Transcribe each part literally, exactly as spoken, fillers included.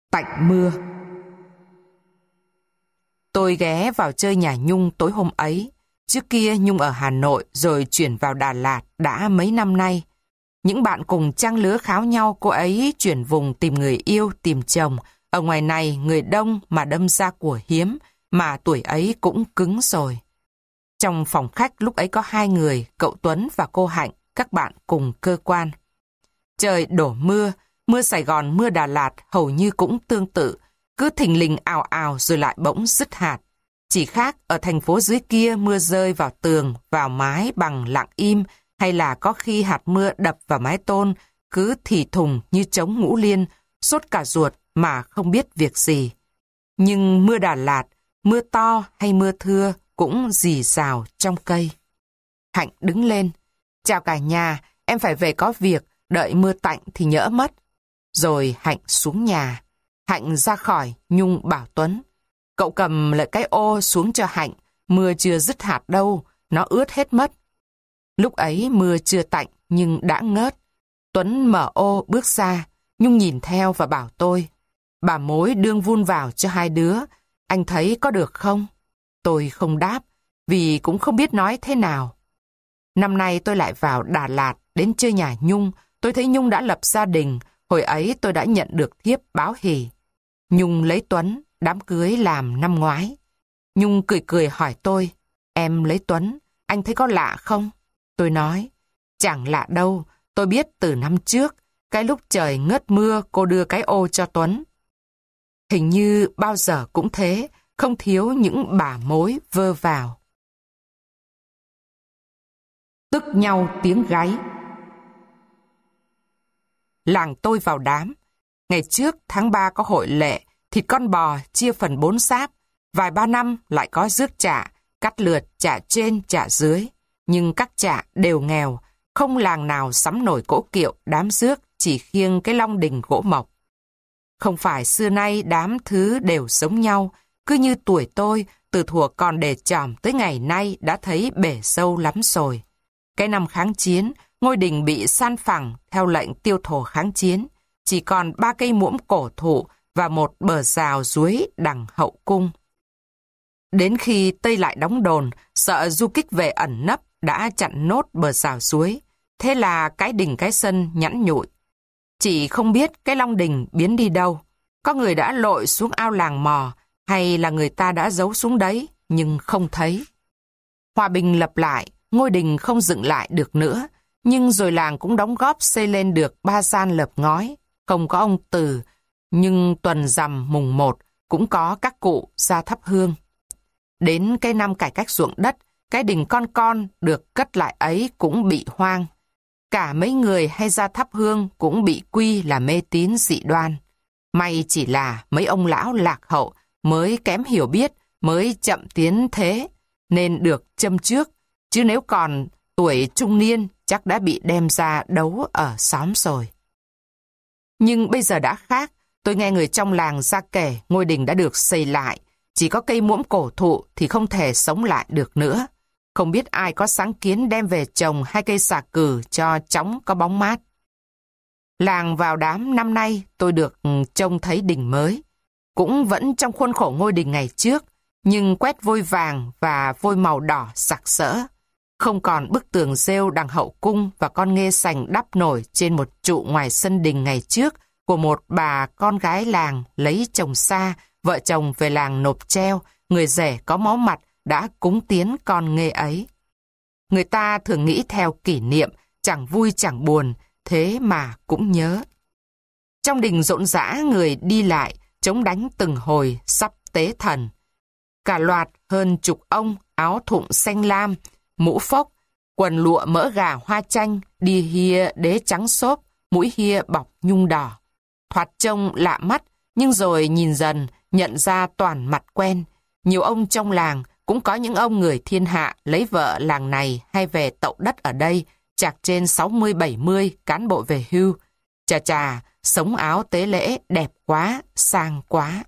Tạnh mưa. Tôi ghé vào chơi nhà Nhung tối hôm ấy. Trước kia Nhung ở Hà Nội rồi chuyển vào Đà Lạt đã mấy năm nay. Những bạn cùng trang lứa kháo nhau cô ấy chuyển vùng tìm người yêu, tìm chồng. Ở ngoài này người đông mà đâm ra của hiếm, mà tuổi ấy cũng cứng rồi. Trong phòng khách lúc ấy có hai người, cậu Tuấn và cô Hạnh, các bạn cùng cơ quan. Trời đổ mưa, mưa Sài Gòn, mưa Đà Lạt hầu như cũng tương tự, cứ thình lình ào ào rồi lại bỗng dứt hạt. Chỉ khác ở thành phố dưới kia mưa rơi vào tường, vào mái bằng lặng im, hay là có khi hạt mưa đập vào mái tôn, cứ thì thùng như trống ngũ liên, sốt cả ruột mà không biết việc gì. Nhưng mưa Đà Lạt, mưa to hay mưa thưa cũng rì rào trong cây. Hạnh đứng lên. Chào cả nhà, em phải về có việc, đợi mưa tạnh thì nhỡ mất. Rồi Hạnh xuống nhà. Hạnh ra khỏi, Nhung bảo Tuấn. Cậu cầm lại cái ô xuống cho Hạnh, mưa chưa dứt hạt đâu, nó ướt hết mất. Lúc ấy mưa chưa tạnh nhưng đã ngớt. Tuấn mở ô bước ra, Nhung nhìn theo và bảo tôi. Bà mối đương vun vào cho hai đứa, anh thấy có được không? Tôi không đáp, vì cũng không biết nói thế nào. Năm nay tôi lại vào Đà Lạt đến chơi nhà Nhung, tôi thấy Nhung đã lập gia đình, hồi ấy tôi đã nhận được thiếp báo hỉ. Nhung lấy Tuấn, đám cưới làm năm ngoái. Nhung cười cười hỏi tôi, em lấy Tuấn, anh thấy có lạ không? Tôi nói, chẳng lạ đâu, tôi biết từ năm trước, cái lúc trời ngớt mưa cô đưa cái ô cho Tuấn. Hình như bao giờ cũng thế, không thiếu những bà mối vơ vào. Tức nhau tiếng gáy. Làng tôi vào đám. Ngày trước tháng ba có hội lệ, thịt con bò chia phần bốn sáp, vài ba năm lại có rước chả, cắt lượt chả trên chả dưới. Nhưng các chả đều nghèo, không làng nào sắm nổi cỗ kiệu đám rước, chỉ khiêng cái long đình gỗ mộc. Không phải xưa nay đám thứ đều giống nhau, cứ như tuổi tôi, từ thuở còn để chòm tới ngày nay đã thấy bể sâu lắm rồi. Cái năm kháng chiến, ngôi đình bị san phẳng theo lệnh tiêu thổ kháng chiến, chỉ còn ba cây muỗng cổ thụ và một bờ rào suối đằng hậu cung. Đến khi Tây lại đóng đồn, sợ du kích về ẩn nấp đã chặn nốt bờ rào suối, thế là cái đình cái sân nhẵn nhụi. Chỉ không biết cái long đình biến đi đâu, có người đã lội xuống ao làng mò, hay là người ta đã giấu xuống đấy, nhưng không thấy. Hòa bình lập lại, ngôi đình không dựng lại được nữa, nhưng rồi làng cũng đóng góp xây lên được ba gian lợp ngói, không có ông Từ, nhưng tuần rằm mùng một cũng có các cụ ra thắp hương. Đến cái năm cải cách ruộng đất, cái đình con con được cất lại ấy cũng bị hoang. Cả mấy người hay ra thắp hương cũng bị quy là mê tín dị đoan. May chỉ là mấy ông lão lạc hậu mới kém hiểu biết, mới chậm tiến thế, nên được châm trước. Chứ nếu còn tuổi trung niên chắc đã bị đem ra đấu ở xóm rồi. Nhưng bây giờ đã khác, tôi nghe người trong làng ra kể ngôi đình đã được xây lại. Chỉ có cây muỗng cổ thụ thì không thể sống lại được nữa. Không biết ai có sáng kiến đem về trồng hai cây xà cừ cho chóng có bóng mát. Làng vào đám năm nay tôi được trông thấy đình mới. Cũng vẫn trong khuôn khổ ngôi đình ngày trước, nhưng quét vôi vàng và vôi màu đỏ sặc sỡ. Không còn bức tường rêu đằng hậu cung và con nghê sành đắp nổi trên một trụ ngoài sân đình ngày trước của một bà con gái làng lấy chồng xa, vợ chồng về làng nộp treo, người rể có máu mặt đã cúng tiến con nghê ấy. Người ta thường nghĩ theo kỷ niệm, chẳng vui chẳng buồn, thế mà cũng nhớ. Trong đình rộn rã người đi lại, chống đánh từng hồi sắp tế thần. Cả loạt hơn chục ông, áo thụng xanh lam, mũ phốc, quần lụa mỡ gà hoa chanh, đi hia đế trắng xốp, mũi hia bọc nhung đỏ. Thoạt trông lạ mắt, nhưng rồi nhìn dần, nhận ra toàn mặt quen. Nhiều ông trong làng, cũng có những ông người thiên hạ lấy vợ làng này hay về tậu đất ở đây, chạc trên sáu mươi bảy mươi cán bộ về hưu. Chà chà, sống áo tế lễ đẹp quá, sang quá.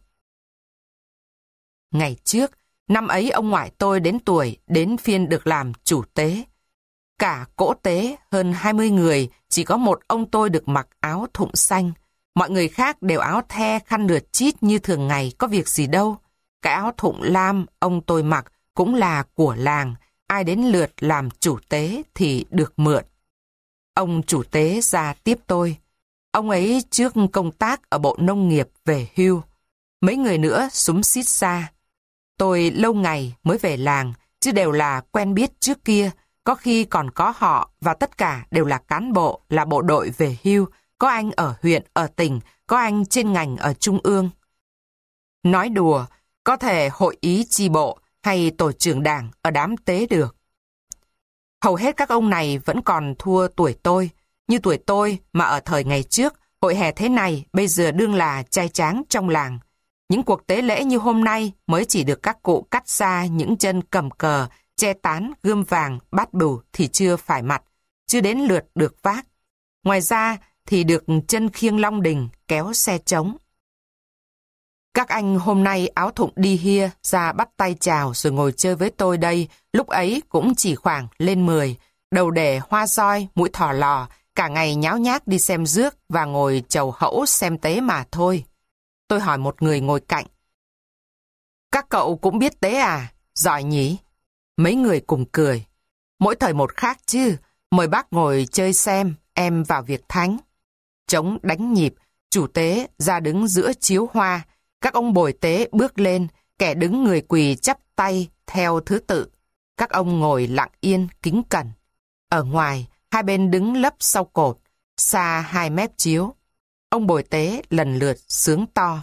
Ngày trước, năm ấy ông ngoại tôi đến tuổi, đến phiên được làm chủ tế. Cả cỗ tế hơn hai mươi người, chỉ có một ông tôi được mặc áo thụng xanh. Mọi người khác đều áo the khăn lượt chít như thường ngày, có việc gì đâu. Cái áo thụng lam ông tôi mặc cũng là của làng, ai đến lượt làm chủ tế thì được mượn. Ông chủ tế ra tiếp tôi. Ông ấy trước công tác ở Bộ Nông nghiệp về hưu. Mấy người nữa xúm xít ra. Tôi lâu ngày mới về làng, chứ đều là quen biết trước kia, có khi còn có họ và tất cả đều là cán bộ, là bộ đội về hưu, có anh ở huyện, ở tỉnh, có anh trên ngành ở trung ương. Nói đùa, có thể hội ý chi bộ hay tổ trưởng đảng ở đám tế được. Hầu hết các ông này vẫn còn thua tuổi tôi, như tuổi tôi mà ở thời ngày trước, hội hè thế này bây giờ đương là trai tráng trong làng. Những cuộc tế lễ như hôm nay mới chỉ được các cụ cắt ra những chân cầm cờ, che tán, gươm vàng, bát bửu thì chưa phải mặt, chưa đến lượt được vác. Ngoài ra thì được chân khiêng long đình, kéo xe trống. Các anh hôm nay áo thụng đi hia ra bắt tay chào rồi ngồi chơi với tôi đây, lúc ấy cũng chỉ khoảng lên mười, đầu để hoa roi, mũi thỏ lò, cả ngày nháo nhác đi xem rước và ngồi chầu hẫu xem tế mà thôi. Tôi hỏi một người ngồi cạnh. Các cậu cũng biết tế à? Giỏi nhỉ? Mấy người cùng cười. Mỗi thời một khác chứ, mời bác ngồi chơi xem, em vào việc thánh. Trống đánh nhịp, chủ tế ra đứng giữa chiếu hoa, các ông bồi tế bước lên, kẻ đứng người quỳ chắp tay theo thứ tự. Các ông ngồi lặng yên, kính cẩn. Ở ngoài, hai bên đứng lấp sau cột, xa hai mép chiếu. Ông bồi tế lần lượt sướng to.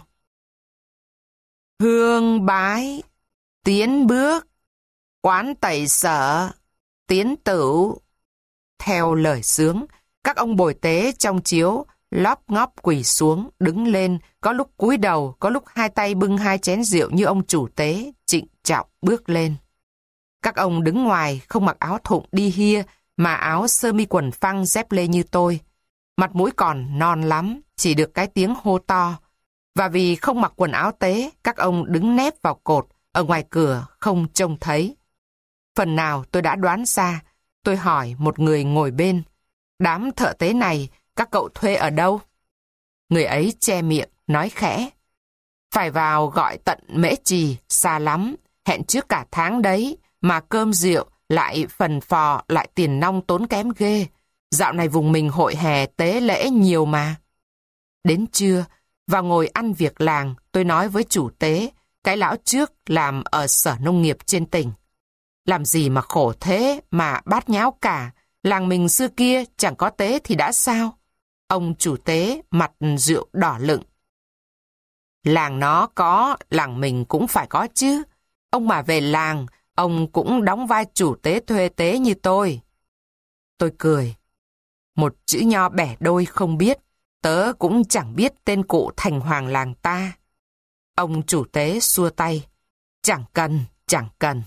Hương bái, tiến bước, quán tẩy sở, tiến tửu. Theo lời sướng, các ông bồi tế trong chiếu lóp ngóp quỳ xuống, đứng lên, có lúc cúi đầu, có lúc hai tay bưng hai chén rượu như ông chủ tế, trịnh trọng bước lên. Các ông đứng ngoài không mặc áo thụng đi hia, mà áo sơ mi quần phăng dép lê như tôi. Mặt mũi còn non lắm, chỉ được cái tiếng hô to. Và vì không mặc quần áo tế, các ông đứng nép vào cột, ở ngoài cửa không trông thấy. Phần nào tôi đã đoán ra, tôi hỏi một người ngồi bên. Đám thợ tế này, các cậu thuê ở đâu? Người ấy che miệng, nói khẽ. Phải vào gọi tận Mễ Trì, xa lắm, hẹn trước cả tháng đấy, mà cơm rượu, lại phần phò, lại tiền nong tốn kém ghê. Dạo này vùng mình hội hè tế lễ nhiều mà. Đến trưa, vào ngồi ăn việc làng, tôi nói với chủ tế, cái lão trước làm ở sở nông nghiệp trên tỉnh. Làm gì mà khổ thế mà bát nháo cả, làng mình xưa kia chẳng có tế thì đã sao? Ông chủ tế mặt rượu đỏ lựng. Làng nó có, làng mình cũng phải có chứ. Ông mà về làng, ông cũng đóng vai chủ tế thuê tế như tôi. Tôi cười. Một chữ nho bẻ đôi không biết, tớ cũng chẳng biết tên cụ thành hoàng làng ta. Ông chủ tế xua tay. Chẳng cần, chẳng cần.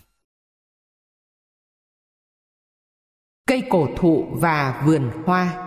Cây cổ thụ và vườn hoa.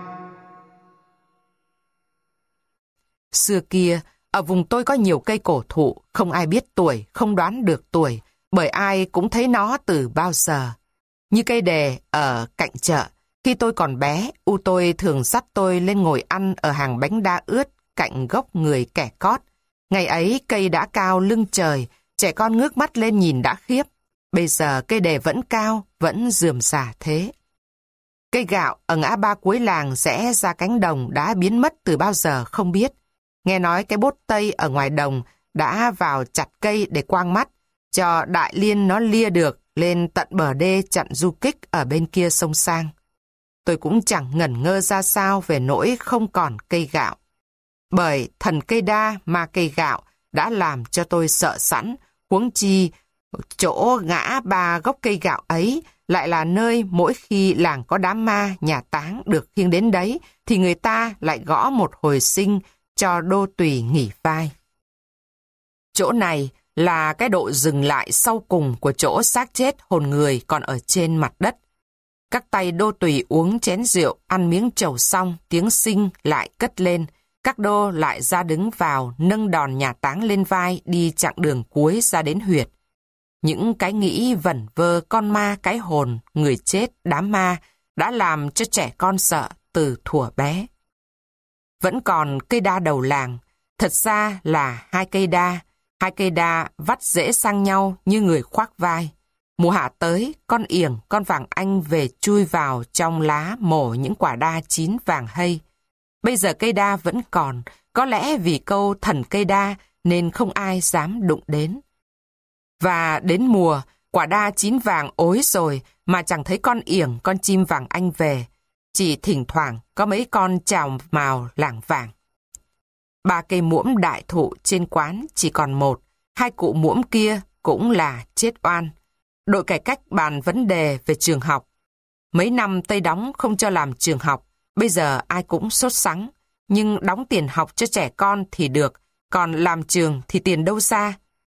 Xưa kia, ở vùng tôi có nhiều cây cổ thụ, không ai biết tuổi, không đoán được tuổi, bởi ai cũng thấy nó từ bao giờ. Như cây đề ở cạnh chợ, khi tôi còn bé, u tôi thường dắt tôi lên ngồi ăn ở hàng bánh đa ướt cạnh gốc người kẻ cót. Ngày ấy cây đã cao lưng trời, trẻ con ngước mắt lên nhìn đã khiếp. Bây giờ cây đề vẫn cao, vẫn rườm rà thế. Cây gạo ở ngã ba cuối làng rẽ ra cánh đồng đã biến mất từ bao giờ không biết. Nghe nói cái bốt tây ở ngoài đồng đã vào chặt cây để quang mắt, cho đại liên nó lia được lên tận bờ đê chặn du kích ở bên kia sông sang. Tôi cũng chẳng ngẩn ngơ ra sao về nỗi không còn cây gạo. Bởi thần cây đa ma cây gạo đã làm cho tôi sợ sẵn, huống chi chỗ ngã ba gốc cây gạo ấy lại là nơi mỗi khi làng có đám ma nhà táng được khiêng đến đấy thì người ta lại gõ một hồi sinh cho đô tùy nghỉ vai. Chỗ này là cái độ dừng lại sau cùng của chỗ xác chết hồn người còn ở trên mặt đất. Các tay đô tùy uống chén rượu, ăn miếng trầu xong, tiếng sinh lại cất lên. Các đô lại ra đứng vào, nâng đòn nhà táng lên vai đi chặng đường cuối ra đến huyệt. Những cái nghĩ vẩn vơ con ma cái hồn, người chết, đám ma đã làm cho trẻ con sợ từ thuở bé. Vẫn còn cây đa đầu làng, thật ra là hai cây đa, hai cây đa vắt rễ sang nhau như người khoác vai. Mùa hạ tới, con yểng, con vàng anh về chui vào trong lá mổ những quả đa chín vàng hây. Bây giờ cây đa vẫn còn, có lẽ vì câu thần cây đa nên không ai dám đụng đến. Và đến mùa, quả đa chín vàng ối rồi mà chẳng thấy con yểng, con chim vàng anh về. Chỉ thỉnh thoảng có mấy con chào mào lảng vảng. Ba cây muỗng đại thụ trên quán chỉ còn một, hai cụ muỗng kia cũng là chết oan. Đội cải cách bàn vấn đề về trường học. Mấy năm Tây đóng không cho làm trường học, bây giờ ai cũng sốt sắng. Nhưng đóng tiền học cho trẻ con thì được, còn làm trường thì tiền đâu ra?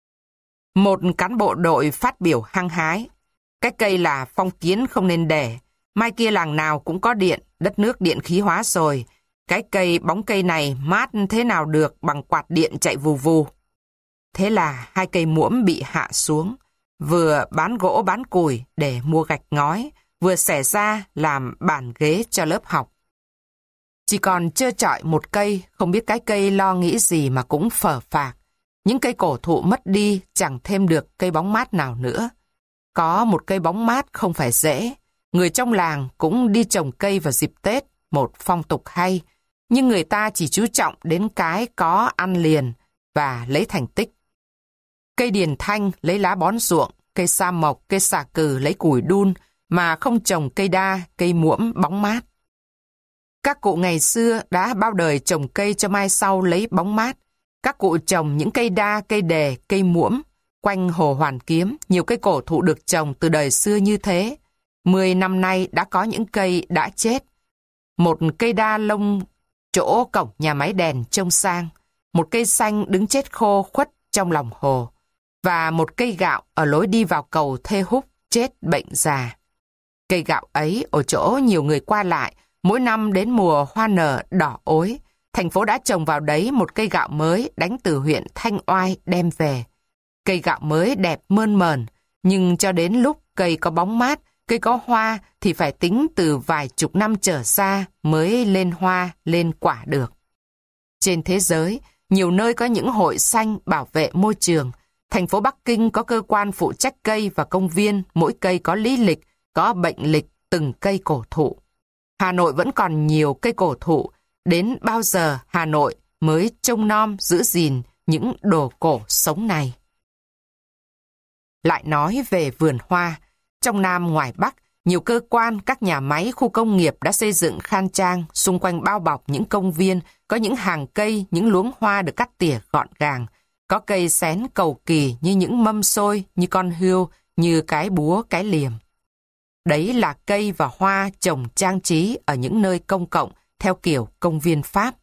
Một cán bộ đội phát biểu hăng hái. Cái cây là phong kiến không nên để. Mai kia làng nào cũng có điện, đất nước điện khí hóa rồi. Cái cây bóng cây này mát thế nào được bằng quạt điện chạy vù vù. Thế là hai cây muỗng bị hạ xuống. Vừa bán gỗ bán củi để mua gạch ngói, vừa xẻ ra làm bàn ghế cho lớp học. Chỉ còn trơ trọi một cây, không biết cái cây lo nghĩ gì mà cũng phờ phạc. Những cây cổ thụ mất đi, chẳng thêm được cây bóng mát nào nữa. Có một cây bóng mát không phải dễ. Người trong làng cũng đi trồng cây vào dịp Tết, một phong tục hay. Nhưng người ta chỉ chú trọng đến cái có ăn liền và lấy thành tích. Cây điền thanh lấy lá bón ruộng, cây sa mộc, cây xà cừ lấy củi đun, mà không trồng cây đa, cây muỗng bóng mát. Các cụ ngày xưa đã bao đời trồng cây cho mai sau lấy bóng mát. Các cụ trồng những cây đa, cây đề, cây muỗng. Quanh hồ Hoàn Kiếm, nhiều cây cổ thụ được trồng từ đời xưa như thế. Mười năm nay đã có những cây đã chết. Một cây đa lông chỗ cổng nhà máy đèn trông sang. Một cây xanh đứng chết khô khuất trong lòng hồ. Và một cây gạo ở lối đi vào cầu Thê Húc chết bệnh già. Cây gạo ấy ở chỗ nhiều người qua lại, mỗi năm đến mùa hoa nở đỏ ối, thành phố đã trồng vào đấy một cây gạo mới đánh từ huyện Thanh Oai đem về. Cây gạo mới đẹp mơn mờn, nhưng cho đến lúc cây có bóng mát, cây có hoa thì phải tính từ vài chục năm trở ra mới lên hoa, lên quả được. Trên thế giới, nhiều nơi có những hội xanh bảo vệ môi trường. Thành phố Bắc Kinh có cơ quan phụ trách cây và công viên, mỗi cây có lý lịch, có bệnh lịch từng cây cổ thụ. Hà Nội vẫn còn nhiều cây cổ thụ, đến bao giờ Hà Nội mới trông nom giữ gìn những đồ cổ sống này. Lại nói về vườn hoa, trong Nam ngoài Bắc, nhiều cơ quan, các nhà máy, khu công nghiệp đã xây dựng khang trang, xung quanh bao bọc những công viên, có những hàng cây, những luống hoa được cắt tỉa gọn gàng. Có cây xén cầu kỳ như những mâm xôi, như con hươu, như cái búa, cái liềm. Đấy là cây và hoa trồng trang trí ở những nơi công cộng theo kiểu công viên Pháp.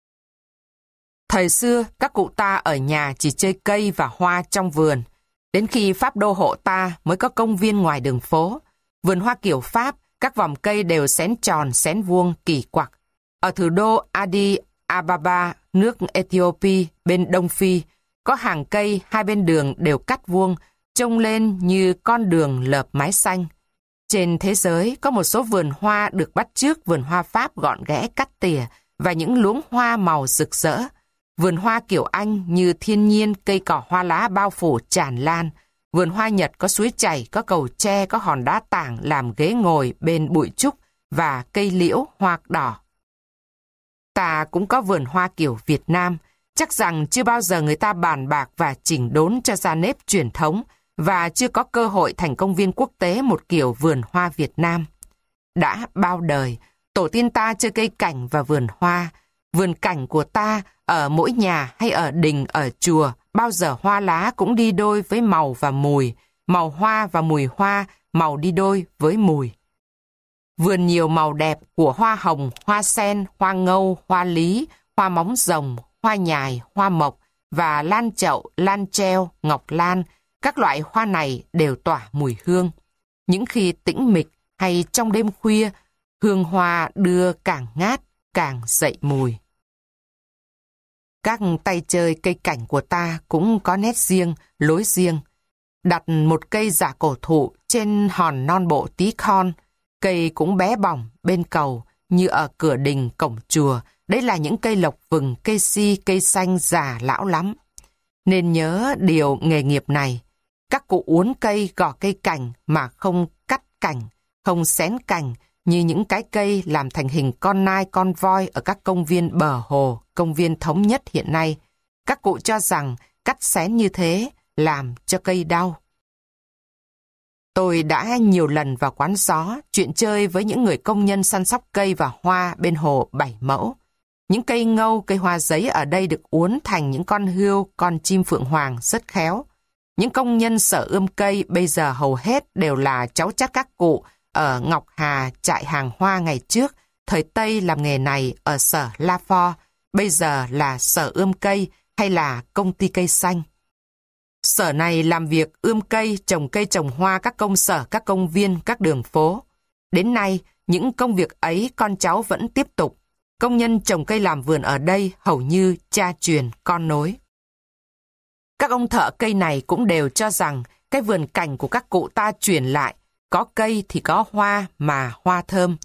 Thời xưa, các cụ ta ở nhà chỉ chơi cây và hoa trong vườn. Đến khi Pháp đô hộ ta mới có công viên ngoài đường phố. Vườn hoa kiểu Pháp, các vòng cây đều xén tròn, xén vuông, kỳ quặc. Ở thủ đô Addis Ababa, nước Ethiopia, bên Đông Phi, có hàng cây hai bên đường đều cắt vuông, trông lên như con đường lợp mái xanh. Trên thế giới có một số vườn hoa được bắt chước vườn hoa Pháp gọn ghẽ cắt tỉa và những luống hoa màu rực rỡ. Vườn hoa kiểu Anh như thiên nhiên, cây cỏ hoa lá bao phủ tràn lan. Vườn hoa Nhật có suối chảy, có cầu tre, có hòn đá tảng làm ghế ngồi bên bụi trúc và cây liễu hoa đỏ. Ta cũng có vườn hoa kiểu Việt Nam. Chắc rằng chưa bao giờ người ta bàn bạc và chỉnh đốn cho ra nếp truyền thống và chưa có cơ hội thành công viên quốc tế một kiểu vườn hoa Việt Nam. Đã bao đời, tổ tiên ta chơi cây cảnh và vườn hoa. Vườn cảnh của ta ở mỗi nhà hay ở đình, ở chùa, bao giờ hoa lá cũng đi đôi với màu và mùi, màu hoa và mùi hoa, màu đi đôi với mùi. Vườn nhiều màu đẹp của hoa hồng, hoa sen, hoa ngâu, hoa lý, hoa móng rồng, hoa nhài, hoa mộc và lan chậu, lan treo, ngọc lan, các loại hoa này đều tỏa mùi hương. Những khi tĩnh mịch hay trong đêm khuya, hương hoa đưa càng ngát, càng dậy mùi. Các tay chơi cây cảnh của ta cũng có nét riêng, lối riêng. Đặt một cây giả cổ thụ trên hòn non bộ tí con, cây cũng bé bỏng bên cầu như ở cửa đình cổng chùa, đấy là những cây lộc vừng, cây si, cây xanh già lão lắm. Nên nhớ điều nghề nghiệp này. Các cụ uốn cây, gọt cây cành mà không cắt cành, không xén cành, như những cái cây làm thành hình con nai, con voi ở các công viên bờ hồ, công viên thống nhất hiện nay. Các cụ cho rằng cắt xén như thế làm cho cây đau. Tôi đã nhiều lần vào quán gió, chuyện chơi với những người công nhân săn sóc cây và hoa bên hồ Bảy Mẫu. Những cây ngâu, cây hoa giấy ở đây được uốn thành những con hươu, con chim phượng hoàng rất khéo. Những công nhân sở ươm cây bây giờ hầu hết đều là cháu chắt các cụ ở Ngọc Hà trại hàng hoa ngày trước. Thời Tây làm nghề này ở sở La Pho, bây giờ là sở ươm cây hay là công ty cây xanh. Sở này làm việc ươm cây, trồng cây trồng hoa các công sở, các công viên, các đường phố. Đến nay, những công việc ấy con cháu vẫn tiếp tục. Công nhân trồng cây làm vườn ở đây hầu như cha truyền con nối. Các ông thợ cây này cũng đều cho rằng cái vườn cảnh của các cụ ta truyền lại, có cây thì có hoa mà hoa thơm.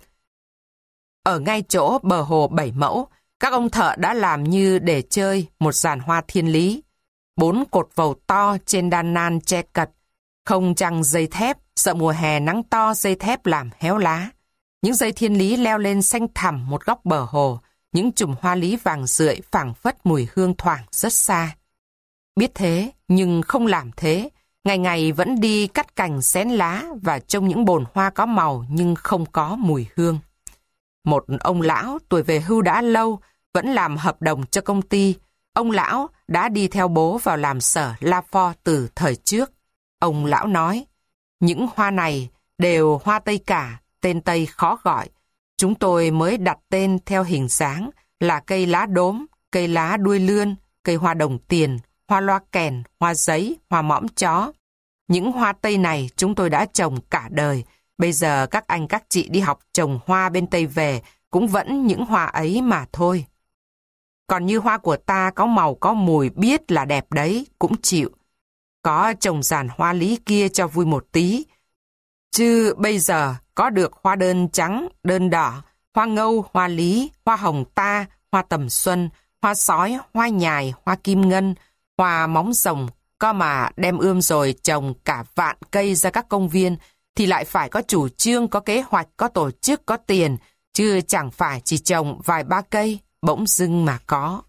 Ở ngay chỗ bờ hồ Bảy Mẫu, các ông thợ đã làm như để chơi một giàn hoa thiên lý. Bốn cột vầu to trên đan nan che cật, không chằng dây thép, sợ mùa hè nắng to dây thép làm héo lá. Những dây thiên lý leo lên xanh thẳm một góc bờ hồ, những chùm hoa lý vàng rượi phảng phất mùi hương thoảng rất xa. Biết thế, nhưng không làm thế, ngày ngày vẫn đi cắt cành xén lá và trông những bồn hoa có màu nhưng không có mùi hương. Một ông lão tuổi về hưu đã lâu, vẫn làm hợp đồng cho công ty. Ông lão đã đi theo bố vào làm sở La Pho từ thời trước. Ông lão nói, những hoa này đều hoa Tây cả, tên Tây khó gọi. Chúng tôi mới đặt tên theo hình dáng là cây lá đốm, cây lá đuôi lươn, cây hoa đồng tiền, hoa loa kèn, hoa giấy, hoa mõm chó. Những hoa Tây này chúng tôi đã trồng cả đời. Bây giờ các anh các chị đi học trồng hoa bên Tây về cũng vẫn những hoa ấy mà thôi. Còn như hoa của ta có màu có mùi biết là đẹp đấy, cũng chịu. Có trồng giàn hoa lý kia cho vui một tí. Chứ bây giờ có được hoa đơn trắng, đơn đỏ, hoa ngâu, hoa lý, hoa hồng ta, hoa tầm xuân, hoa sói, hoa nhài, hoa kim ngân, hoa móng rồng, có mà đem ươm rồi trồng cả vạn cây ra các công viên, thì lại phải có chủ trương, có kế hoạch, có tổ chức, có tiền, chứ chẳng phải chỉ trồng vài ba cây, bỗng dưng mà có.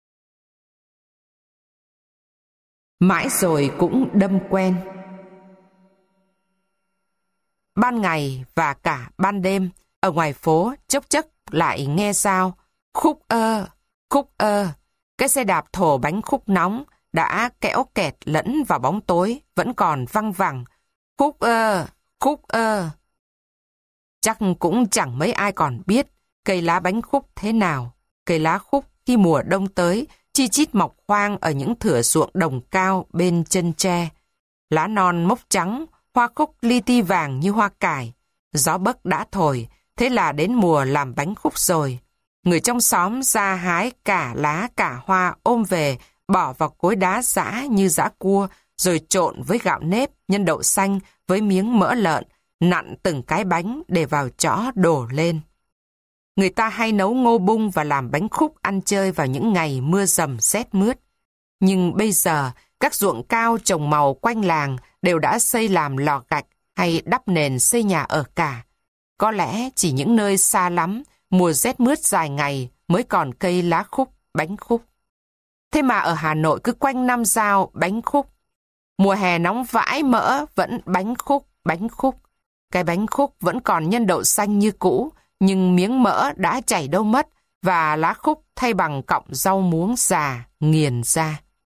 Mãi rồi cũng đâm quen. Ban ngày và cả ban đêm, ở ngoài phố chốc chốc lại nghe sao khúc ơ, khúc ơ. Cái xe đạp thổ bánh khúc nóng đã kẽo kẹt lẫn vào bóng tối, vẫn còn văng vẳng. Khúc ơ, khúc ơ. Chắc cũng chẳng mấy ai còn biết cây lá bánh khúc thế nào. Cây lá khúc khi mùa đông tới, chi chít mọc hoang ở những thửa ruộng đồng cao bên chân tre. Lá non mốc trắng, hoa khúc li ti vàng như hoa cải. Gió bấc đã thổi, thế là đến mùa làm bánh khúc rồi. Người trong xóm ra hái cả lá cả hoa ôm về, bỏ vào cối đá giã như giã cua, rồi trộn với gạo nếp, nhân đậu xanh, với miếng mỡ lợn, nặn từng cái bánh để vào chõ đổ lên. Người ta hay nấu ngô bung và làm bánh khúc ăn chơi vào những ngày mưa rầm rét mướt. Nhưng bây giờ, các ruộng cao trồng màu quanh làng đều đã xây làm lò gạch hay đắp nền xây nhà ở cả. Có lẽ chỉ những nơi xa lắm, mùa rét mướt dài ngày mới còn cây lá khúc, bánh khúc. Thế mà ở Hà Nội cứ quanh năm giao bánh khúc. Mùa hè nóng vãi mỡ vẫn bánh khúc, bánh khúc. Cái bánh khúc vẫn còn nhân đậu xanh như cũ, nhưng miếng mỡ đã chảy đâu mất và lá khúc thay bằng cọng rau muống già nghiền ra.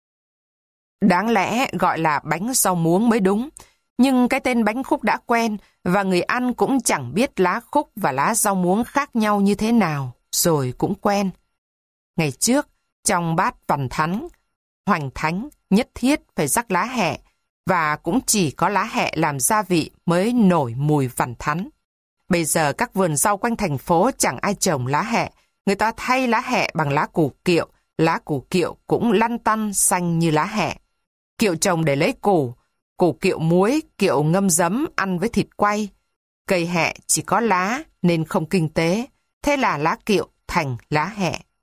Đáng lẽ gọi là bánh rau muống mới đúng, nhưng cái tên bánh khúc đã quen và người ăn cũng chẳng biết lá khúc và lá rau muống khác nhau như thế nào, rồi cũng quen. Ngày trước, trong bát vằn thắn, hoành thánh nhất thiết phải rắc lá hẹ, và cũng chỉ có lá hẹ làm gia vị mới nổi mùi vằn thắn. Bây giờ các vườn rau quanh thành phố chẳng ai trồng lá hẹ, người ta thay lá hẹ bằng lá củ kiệu, lá củ kiệu cũng lăn tăn xanh như lá hẹ. Kiệu trồng để lấy củ, củ kiệu muối, kiệu ngâm giấm ăn với thịt quay. Cây hẹ chỉ có lá nên không kinh tế, thế là lá kiệu thành lá hẹ.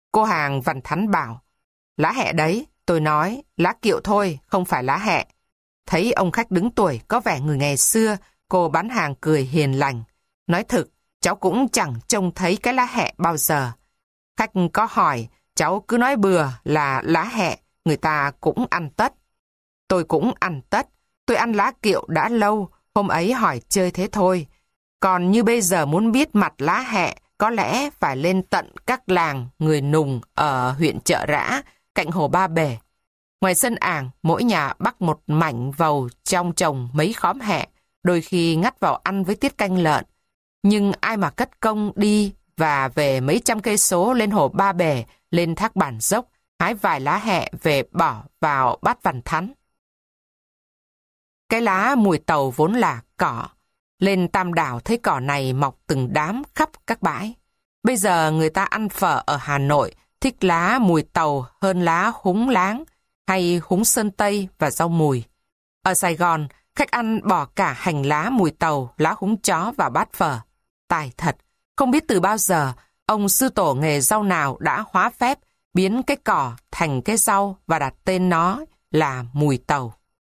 Cô hàng Văn Thắn bảo, lá hẹ đấy. Tôi nói, lá kiệu thôi, không phải lá hẹ. Thấy ông khách đứng tuổi, có vẻ người ngày xưa, cô bán hàng cười hiền lành. Nói thực, cháu cũng chẳng trông thấy cái lá hẹ bao giờ. Khách có hỏi, cháu cứ nói bừa là lá hẹ, người ta cũng ăn tất. Tôi cũng ăn tất, tôi ăn lá kiệu đã lâu, hôm ấy hỏi chơi thế thôi. Còn như bây giờ muốn biết mặt lá hẹ, có lẽ phải lên tận các làng người Nùng ở huyện Chợ Rã, cạnh hồ Ba Bể. Ngoài sân ảng, mỗi nhà bắc một mảnh vầu trong trồng mấy khóm hẹ, đôi khi ngắt vào ăn với tiết canh lợn. Nhưng ai mà cất công đi và về mấy trăm cây số lên hồ Ba Bể, lên thác Bản Dốc, hái vài lá hẹ về bỏ vào bát Văn Thắn. Cái lá mùi tàu vốn là cỏ. Lên Tam Đảo thấy cỏ này mọc từng đám khắp các bãi. Bây giờ người ta ăn phở ở Hà Nội thích lá mùi tàu hơn lá húng láng hay húng sơn tây và rau mùi. Ở Sài Gòn, khách ăn bỏ cả hành lá mùi tàu, lá húng chó vào bát phở. Tài thật, không biết từ bao giờ ông sư tổ nghề rau nào đã hóa phép biến cái cỏ thành cái rau và đặt tên nó là mùi tàu.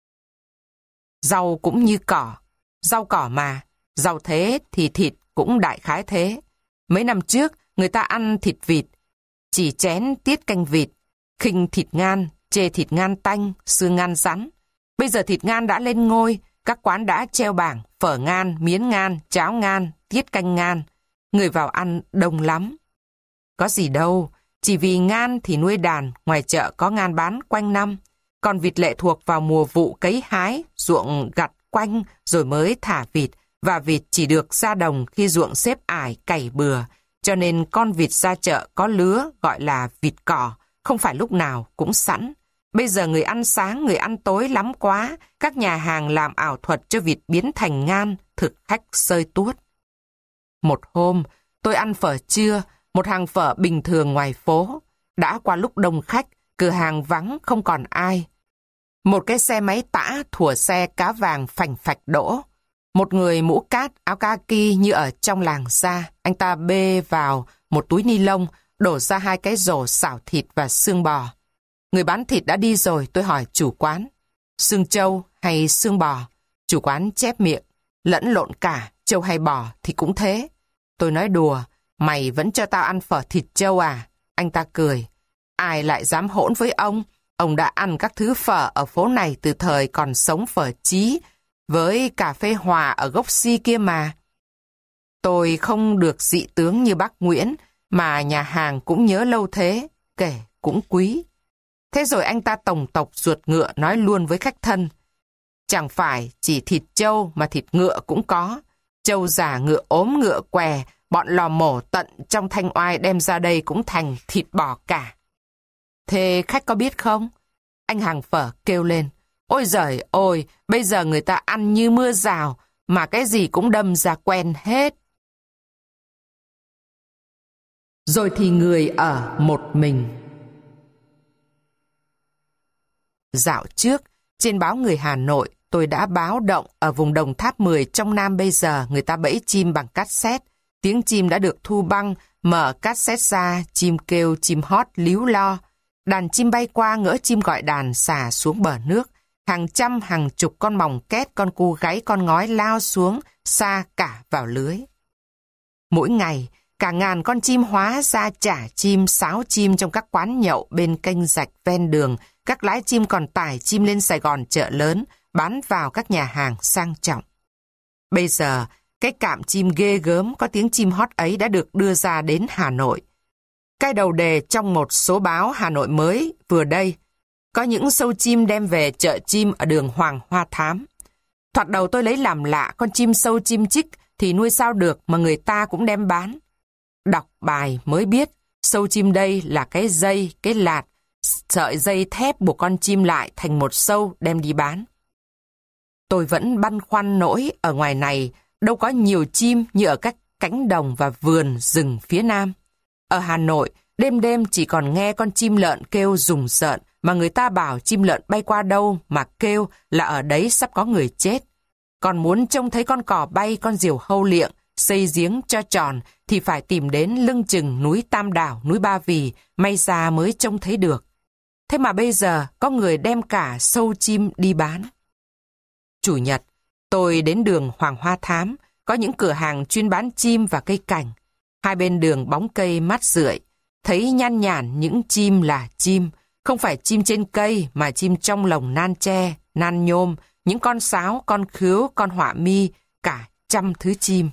Rau cũng như cỏ, rau cỏ mà, rau thế thì thịt cũng đại khái thế. Mấy năm trước, người ta ăn thịt vịt, chỉ chén tiết canh vịt, khinh thịt ngan, chê thịt ngan tanh, xương ngan rắn. Bây giờ thịt ngan đã lên ngôi, các quán đã treo bảng, phở ngan, miến ngan, cháo ngan, tiết canh ngan. Người vào ăn đông lắm. Có gì đâu, chỉ vì ngan thì nuôi đàn, ngoài chợ có ngan bán quanh năm. Còn vịt lệ thuộc vào mùa vụ cấy hái, ruộng gặt quanh rồi mới thả vịt, và vịt chỉ được ra đồng khi ruộng xếp ải cày bừa, cho nên con vịt ra chợ có lứa gọi là vịt cỏ, không phải lúc nào cũng sẵn. Bây giờ người ăn sáng, người ăn tối lắm quá, các nhà hàng làm ảo thuật cho vịt biến thành ngan, thực khách xơi tuốt. Một hôm, tôi ăn phở trưa, một hàng phở bình thường ngoài phố. Đã qua lúc đông khách, cửa hàng vắng không còn ai. Một cái xe máy tã thủa xe cá vàng phành phạch đỗ. Một người mũ cát, áo kaki như ở trong làng ra. Anh ta bê vào một túi ni lông, đổ ra hai cái rổ xào thịt và xương bò. Người bán thịt đã đi rồi, tôi hỏi chủ quán. Xương trâu hay xương bò? Chủ quán chép miệng. Lẫn lộn cả, trâu hay bò thì cũng thế. Tôi nói đùa, mày vẫn cho tao ăn phở thịt trâu à? Anh ta cười. Ai lại dám hỗn với ông? Ông đã ăn các thứ phở ở phố này từ thời còn sống phở Chí với cà phê Hòa ở gốc Si kia mà. Tôi không được dị tướng như bác Nguyễn, mà nhà hàng cũng nhớ lâu thế, kể cũng quý. Thế rồi anh ta tổng tộc ruột ngựa nói luôn với khách thân. Chẳng phải chỉ thịt trâu mà thịt ngựa cũng có. Trâu già ngựa ốm ngựa què, bọn lò mổ tận trong Thanh Oai đem ra đây cũng thành thịt bò cả. Thế khách có biết không? Anh hàng phở kêu lên. Ôi giời ôi, bây giờ người ta ăn như mưa rào, mà cái gì cũng đâm ra quen hết. Rồi thì người ở một mình. Dạo trước, trên báo Người Hà Nội, tôi đã báo động ở vùng Đồng Tháp mười trong Nam bây giờ người ta bẫy chim bằng cassette. Tiếng chim đã được thu băng, mở cassette ra, chim kêu, chim hót, líu lo. Đàn chim bay qua ngỡ chim gọi đàn xả xuống bờ nước. Hàng trăm hàng chục con mòng két, con cu gáy, con ngói lao xuống, xa cả vào lưới. Mỗi ngày, cả ngàn con chim hóa ra chả chim, sáo chim trong các quán nhậu bên kênh rạch ven đường. Các lái chim còn tải chim lên Sài Gòn chợ lớn, bán vào các nhà hàng sang trọng. Bây giờ, cái cạm chim ghê gớm có tiếng chim hót ấy đã được đưa ra đến Hà Nội. Cái đầu đề trong một số báo Hà Nội mới vừa đây, có những sâu chim đem về chợ chim ở đường Hoàng Hoa Thám. Thoạt đầu tôi lấy làm lạ, con chim sâu chim chích thì nuôi sao được mà người ta cũng đem bán. Đọc bài mới biết, sâu chim đây là cái dây, cái lạt, sợi dây thép buộc con chim lại thành một sâu đem đi bán. Tôi vẫn băn khoăn nỗi ở ngoài này đâu có nhiều chim như ở các cánh đồng và vườn rừng phía Nam. Ở Hà Nội, đêm đêm chỉ còn nghe con chim lợn kêu rùng rợn, mà người ta bảo chim lợn bay qua đâu mà kêu là ở đấy sắp có người chết. Còn muốn trông thấy con cò bay, con diều hâu liệng, xây giếng cho tròn thì phải tìm đến lưng chừng núi Tam Đảo, núi Ba Vì, may ra mới trông thấy được. Thế mà bây giờ có người đem cả sâu chim đi bán. Chủ nhật, tôi đến đường Hoàng Hoa Thám, có những cửa hàng chuyên bán chim và cây cảnh. Hai bên đường bóng cây mát rượi, thấy nhan nhản những chim là chim, không phải chim trên cây mà chim trong lồng nan tre, nan nhôm, những con sáo, con khứu, con họa mi, cả trăm thứ chim.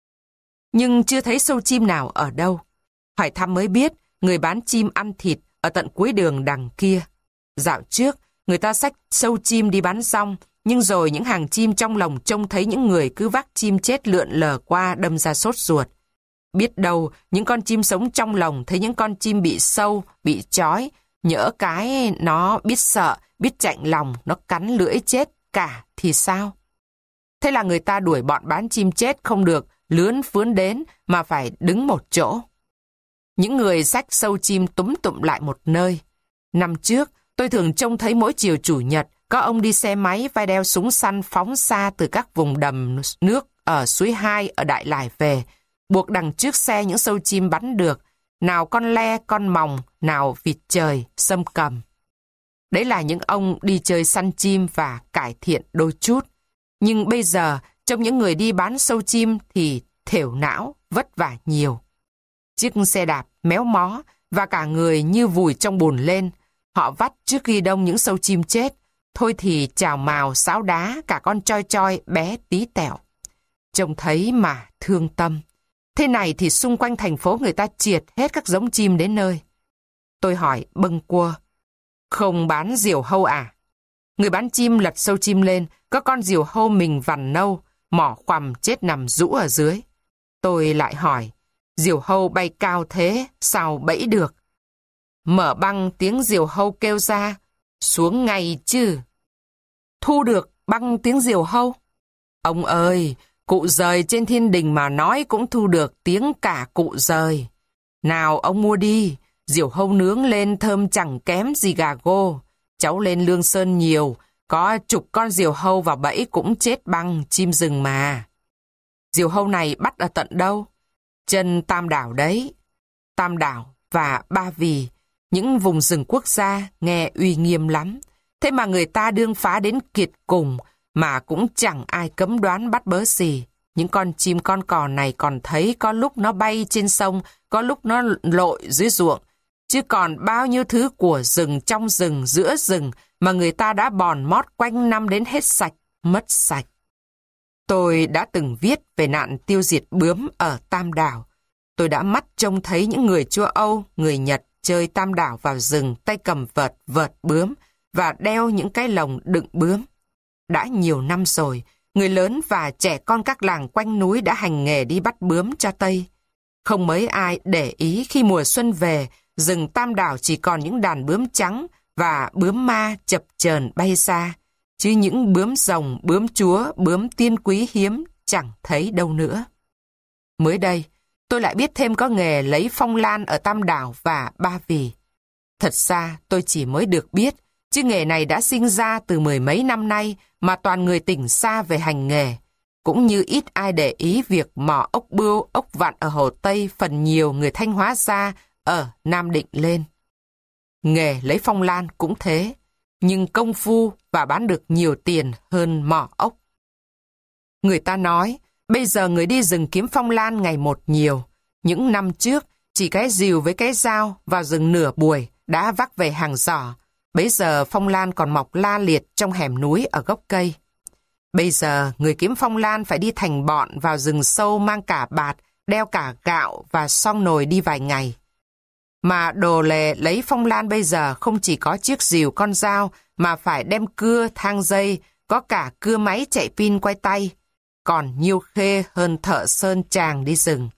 Nhưng chưa thấy sâu chim nào ở đâu. Hỏi thăm mới biết, người bán chim ăn thịt ở tận cuối đường đằng kia. Dạo trước, người ta xách sâu chim đi bán xong, nhưng rồi những hàng chim trong lồng trông thấy những người cứ vác chim chết lượn lờ qua đâm ra sốt ruột. Biết đâu, những con chim sống trong lồng thấy những con chim bị sâu, bị trói, nhỡ cái nó biết sợ, biết chạnh lòng, nó cắn lưỡi chết cả thì sao? Thế là người ta đuổi bọn bán chim chết không được lướn phướn đến mà phải đứng một chỗ. Những người xách sâu chim túm tụm lại một nơi. Năm trước, tôi thường trông thấy mỗi chiều chủ nhật có ông đi xe máy vai đeo súng săn phóng xa từ các vùng đầm nước ở suối Hai ở Đại Lải về, buộc đằng trước xe những sâu chim bắn được, nào con le, con mòng, nào vịt trời, sâm cầm. Đấy là những ông đi chơi săn chim và cải thiện đôi chút. Nhưng bây giờ, trong những người đi bán sâu chim thì thểu não, vất vả nhiều. Chiếc xe đạp méo mó và cả người như vùi trong bùn lên. Họ vắt trước ghi đông những sâu chim chết. Thôi thì chào mào, sáo đá, cả con choi choi bé tí tẹo. Trông thấy mà thương tâm. Thế này thì xung quanh thành phố người ta triệt hết các giống chim đến nơi. Tôi hỏi bâng quơ, không bán diều hâu à? Người bán chim lật sâu chim lên, có con diều hâu mình vằn nâu, mỏ khoằm chết nằm rũ ở dưới. Tôi lại hỏi, diều hâu bay cao thế, sao bẫy được? Mở băng tiếng diều hâu kêu ra, xuống ngay chứ. Thu được băng tiếng diều hâu? Ông ơi, cụ dời trên thiên đình mà nói cũng thu được tiếng cả cụ dời. Nào ông mua đi, diều hâu nướng lên thơm chẳng kém gì gà gô. Cháu lên Lương Sơn nhiều, có chục con diều hâu vào bẫy cũng chết băng, chim rừng mà. Diều hâu này bắt ở tận đâu? Chân Tam Đảo đấy. Tam Đảo và Ba Vì, những vùng rừng quốc gia nghe uy nghiêm lắm. Thế mà người ta đương phá đến kiệt cùng, mà cũng chẳng ai cấm đoán bắt bớ gì. Những con chim con cò này còn thấy có lúc nó bay trên sông, có lúc nó lội dưới ruộng. Chứ còn bao nhiêu thứ của rừng, trong rừng, giữa rừng mà người ta đã bòn mót quanh năm đến hết sạch, mất sạch. Tôi đã từng viết về nạn tiêu diệt bướm ở Tam Đảo. Tôi đã mắt trông thấy những người châu Âu, người Nhật chơi Tam Đảo vào rừng, tay cầm vợt, vợt bướm và đeo những cái lồng đựng bướm. Đã nhiều năm rồi, người lớn và trẻ con các làng quanh núi đã hành nghề đi bắt bướm cho Tây. Không mấy ai để ý khi mùa xuân về, rừng Tam Đảo chỉ còn những đàn bướm trắng và bướm ma chập chờn bay xa, chứ những bướm rồng, bướm chúa, bướm tiên quý hiếm chẳng thấy đâu nữa. Mới đây, tôi lại biết thêm có nghề lấy phong lan ở Tam Đảo và Ba Vì. Thật ra tôi chỉ mới được biết, chứ nghề này đã sinh ra từ mười mấy năm nay mà toàn người tỉnh xa về hành nghề. Cũng như ít ai để ý việc mỏ ốc bươu, ốc vặn ở Hồ Tây, phần nhiều người Thanh Hóa ra ở Nam Định lên. Nghề lấy phong lan cũng thế, nhưng công phu và bán được nhiều tiền hơn mỏ ốc. Người ta nói, bây giờ người đi rừng kiếm phong lan ngày một nhiều. Những năm trước, chỉ cái rìu với cái dao vào rừng nửa buổi đã vác về hàng giỏ. Bấy giờ phong lan còn mọc la liệt trong hẻm núi ở gốc cây. Bây giờ, người kiếm phong lan phải đi thành bọn vào rừng sâu mang cả bạt, đeo cả gạo và xong nồi đi vài ngày. Mà đồ lề lấy phong lan bây giờ không chỉ có chiếc rìu con dao mà phải đem cưa, thang dây, có cả cưa máy chạy pin quay tay, còn nhiều khê hơn thợ sơn tràng đi rừng.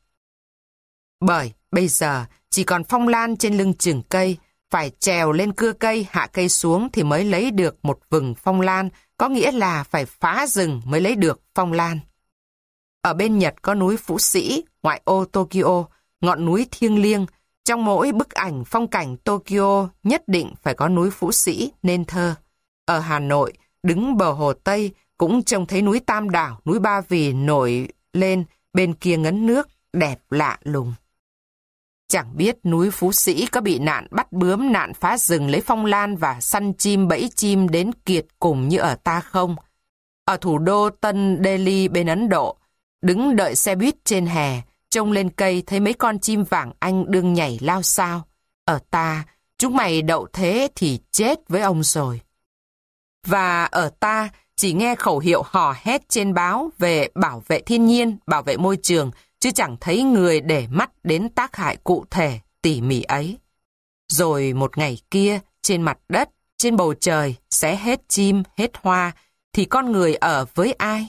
Bởi bây giờ chỉ còn phong lan trên lưng chừng cây, phải trèo lên cưa cây, hạ cây xuống thì mới lấy được một vừng phong lan, có nghĩa là phải phá rừng mới lấy được phong lan. Ở bên Nhật có núi Phú Sĩ, ngoại ô Tokyo, ngọn núi thiêng liêng. Trong mỗi bức ảnh phong cảnh Tokyo nhất định phải có núi Phú Sĩ nên thơ. Ở Hà Nội, đứng bờ Hồ Tây cũng trông thấy núi Tam Đảo, núi Ba Vì nổi lên bên kia ngấn nước, đẹp lạ lùng. Chẳng biết núi Phú Sĩ có bị nạn bắt bướm, nạn phá rừng lấy phong lan và săn chim bẫy chim đến kiệt cùng như ở ta không? Ở thủ đô Tân Delhi bên Ấn Độ, đứng đợi xe buýt trên hè, trông lên cây thấy mấy con chim vàng Anh đương nhảy lao sao. Ở ta, chúng mày đậu thế thì chết với ông rồi. Và ở ta, chỉ nghe khẩu hiệu hò hét trên báo về bảo vệ thiên nhiên, bảo vệ môi trường, chứ chẳng thấy người để mắt đến tác hại cụ thể, tỉ mỉ ấy. Rồi một ngày kia, trên mặt đất, trên bầu trời, sẽ hết chim, hết hoa, thì con người ở với ai?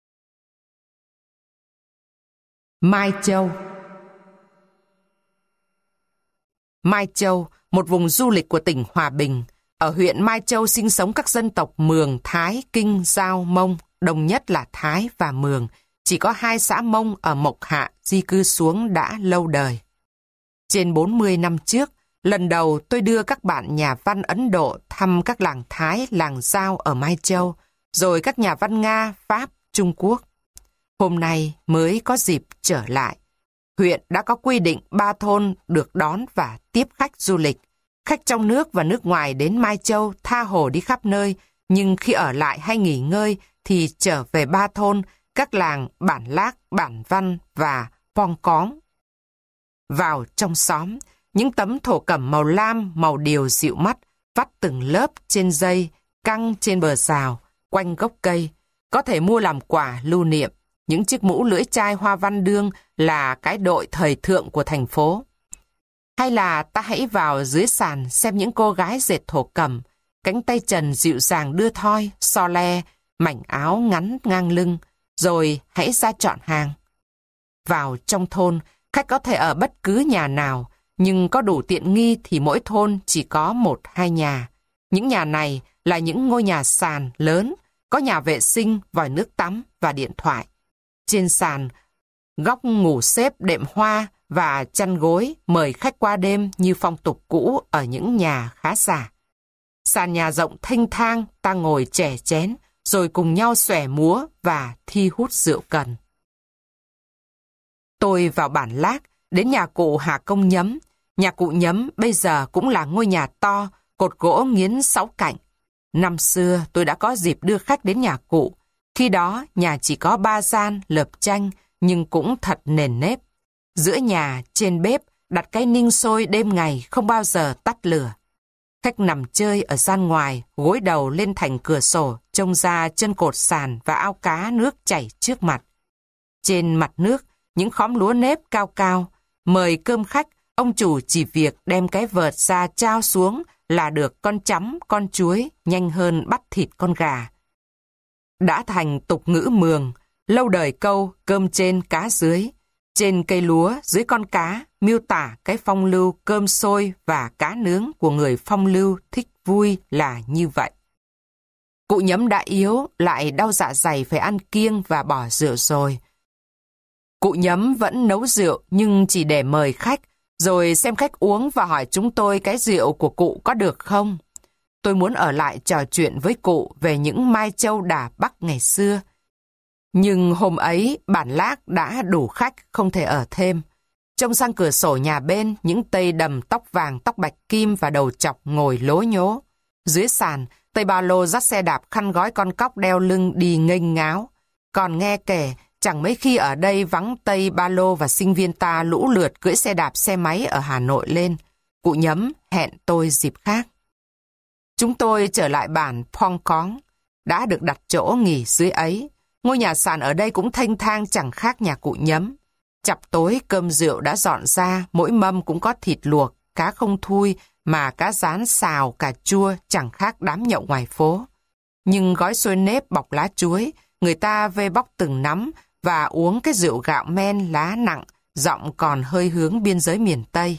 Mai Châu. Mai Châu, một vùng du lịch của tỉnh Hòa Bình. Ở huyện Mai Châu sinh sống các dân tộc Mường, Thái, Kinh, Dao, Mông, đông nhất là Thái và Mường. Chỉ có hai xã Mông ở Mộc Hạ di cư xuống đã lâu đời. Trên bốn mươi năm trước, lần đầu tôi đưa các bạn nhà văn Ấn Độ thăm các làng Thái, làng Dao ở Mai Châu, rồi các nhà văn Nga, Pháp, Trung Quốc. Hôm nay mới có dịp trở lại. Huyện đã có quy định ba thôn được đón và tiếp khách du lịch. Khách trong nước và nước ngoài đến Mai Châu tha hồ đi khắp nơi, nhưng khi ở lại hay nghỉ ngơi thì trở về ba thôn, các làng Bản Lác, Bản Văn và Pong Cóng. Vào trong xóm, những tấm thổ cẩm màu lam, màu điều dịu mắt, vắt từng lớp trên dây, căng trên bờ rào, quanh gốc cây. Có thể mua làm quà lưu niệm. Những chiếc mũ lưỡi chai hoa văn đương là cái đội thời thượng của thành phố. Hay là ta hãy vào dưới sàn xem những cô gái dệt thổ cẩm, cánh tay trần dịu dàng đưa thoi, so le, mảnh áo ngắn ngang lưng, rồi hãy ra chọn hàng. Vào trong thôn, khách có thể ở bất cứ nhà nào, nhưng có đủ tiện nghi thì mỗi thôn chỉ có một hai nhà. Những nhà này là những ngôi nhà sàn lớn, có nhà vệ sinh, vòi nước tắm và điện thoại. Trên sàn, góc ngủ xếp đệm hoa và chăn gối mời khách qua đêm như phong tục cũ ở những nhà khá giả. Sàn nhà rộng thênh thang, ta ngồi chè chén, rồi cùng nhau xòe múa và thi hút rượu cần. Tôi vào Bản Lác, đến nhà cụ Hà Công Nhấm. Nhà cụ Nhấm bây giờ cũng là ngôi nhà to, cột gỗ nghiến sáu cạnh. Năm xưa tôi đã có dịp đưa khách đến nhà cụ. Khi đó nhà chỉ có ba gian, lợp tranh, nhưng cũng thật nền nếp. Giữa nhà, trên bếp, đặt cái ninh sôi đêm ngày không bao giờ tắt lửa. Khách nằm chơi ở gian ngoài, gối đầu lên thành cửa sổ, trông ra chân cột sàn và ao cá nước chảy trước mặt. Trên mặt nước, những khóm lúa nếp cao cao. Mời cơm khách, ông chủ chỉ việc đem cái vợt ra trao xuống là được con chấm, con chuối, nhanh hơn bắt thịt con gà. Đã thành tục ngữ Mường, lâu đời câu cơm trên cá dưới. Trên cây lúa, dưới con cá, miêu tả cái phong lưu cơm sôi và cá nướng của người phong lưu thích vui là như vậy. Cụ Nhấm đã yếu, lại đau dạ dày phải ăn kiêng và bỏ rượu rồi. Cụ Nhấm vẫn nấu rượu nhưng chỉ để mời khách, rồi xem khách uống và hỏi chúng tôi cái rượu của cụ có được không. Tôi muốn ở lại trò chuyện với cụ về những Mai Châu Đà Bắc ngày xưa. Nhưng hôm ấy, Bản Lác đã đủ khách, không thể ở thêm. Trông sang cửa sổ nhà bên, những tây đầm tóc vàng, tóc bạch kim và đầu chọc ngồi lố nhố. Dưới sàn, tây ba lô dắt xe đạp khăn gói con cóc đeo lưng đi nghênh ngáo. Còn nghe kể, chẳng mấy khi ở đây vắng tây ba lô và sinh viên ta lũ lượt cưỡi xe đạp xe máy ở Hà Nội lên. Cụ Nhấm hẹn tôi dịp khác. Chúng tôi trở lại bản Pong Cóng, đã được đặt chỗ nghỉ dưới ấy. Ngôi nhà sàn ở đây cũng thênh thang chẳng khác nhà cụ Nhấm. Chập tối cơm rượu đã dọn ra, mỗi mâm cũng có thịt luộc, cá không thui mà cá rán xào, cà chua chẳng khác đám nhậu ngoài phố. Nhưng gói xôi nếp bọc lá chuối, người ta vê bóc từng nắm và uống cái rượu gạo men lá nặng, giọng còn hơi hướng biên giới miền Tây.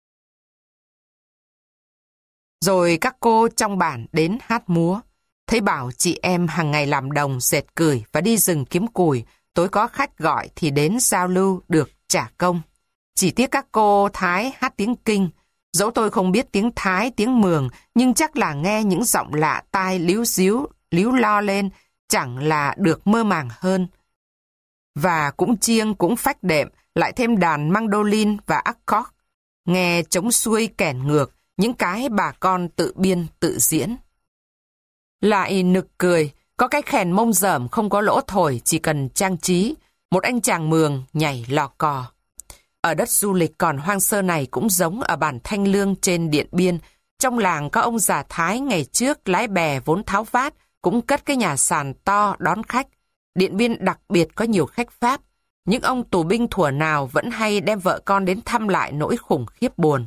Rồi các cô trong bản đến hát múa. Thấy bảo chị em hàng ngày làm đồng, dệt cửi và đi rừng kiếm củi, tối có khách gọi thì đến giao lưu được trả công. Chỉ tiếc các cô Thái hát tiếng Kinh, dẫu tôi không biết tiếng Thái, tiếng Mường, nhưng chắc là nghe những giọng lạ tai líu díu, líu lo lên, chẳng là được mơ màng hơn. Và cũng chiêng cũng phách đệm, lại thêm đàn mandolin và accord, nghe trống xuôi kèn ngược, những cái bà con tự biên tự diễn. Lại nực cười, có cái khèn mông dởm không có lỗ thổi, chỉ cần trang trí, một anh chàng mường nhảy lò cò. Ở đất du lịch còn hoang sơ này cũng giống ở bản Thanh Lương trên Điện Biên. Trong làng có ông già Thái ngày trước lái bè vốn tháo vát, cũng cất cái nhà sàn to đón khách. Điện Biên đặc biệt có nhiều khách Pháp. Những ông tù binh thuở nào vẫn hay đem vợ con đến thăm lại nỗi khủng khiếp buồn.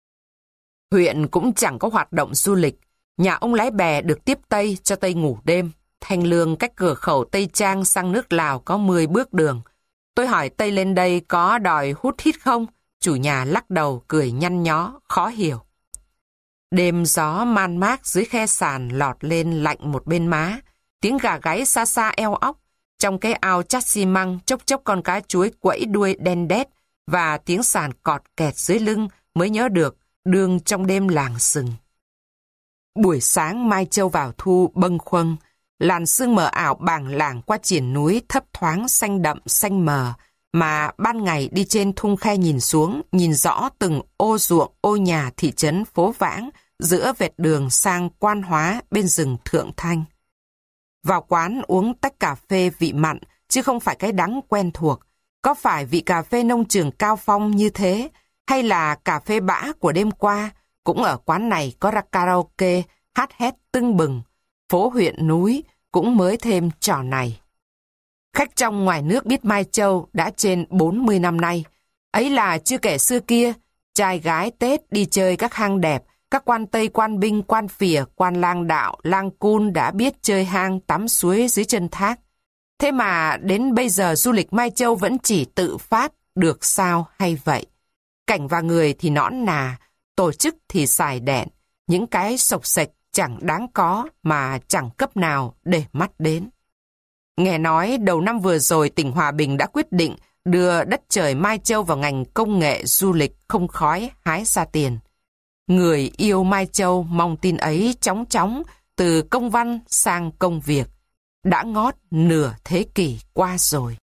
Huyện cũng chẳng có hoạt động du lịch. Nhà ông lái bè được tiếp Tây cho Tây ngủ đêm. Thanh Lương cách cửa khẩu Tây Trang sang nước Lào có mười bước đường. Tôi hỏi Tây lên đây có đòi hút hít không? Chủ nhà lắc đầu cười nhăn nhó, khó hiểu. Đêm gió man mác dưới khe sàn lọt lên lạnh một bên má. Tiếng gà gáy xa xa eo óc. Trong cái ao chát xi măng chốc chốc con cá chuối quẫy đuôi đen đét. Và tiếng sàn cọt kẹt dưới lưng mới nhớ được đường trong đêm làng sừng. Buổi sáng Mai Châu vào thu bâng khuâng. Làn sương mờ ảo bàng làng qua triển núi thấp thoáng xanh đậm xanh mờ, mà ban ngày đi trên thung khe nhìn xuống, nhìn rõ từng ô ruộng, ô nhà thị trấn phố vãng giữa vệt đường sang Quan Hóa bên rừng Thượng Thanh. Vào quán uống tách cà phê vị mặn, chứ không phải cái đắng quen thuộc. Có phải vị cà phê nông trường Cao Phong như thế, hay là cà phê bã của đêm qua? Cũng ở quán này có ra karaoke, hát hét tưng bừng. Phố huyện núi cũng mới thêm trò này. Khách trong ngoài nước biết Mai Châu đã trên bốn mươi năm nay. Ấy là chưa kể xưa kia, trai gái Tết đi chơi các hang đẹp, các quan Tây, quan Binh, quan Phìa, quan Lang Đạo, Lang Cun đã biết chơi hang tắm suối dưới chân thác. Thế mà đến bây giờ du lịch Mai Châu vẫn chỉ tự phát được sao hay vậy? Cảnh và người thì nõn nà, tổ chức thì xài đẹn, những cái sộc sệch chẳng đáng có mà chẳng cấp nào để mắt đến. Nghe nói đầu năm vừa rồi tỉnh Hòa Bình đã quyết định đưa đất trời Mai Châu vào ngành công nghệ du lịch không khói hái ra tiền. Người yêu Mai Châu mong tin ấy chóng chóng từ công văn sang công việc. Đã ngót nửa thế kỷ qua rồi.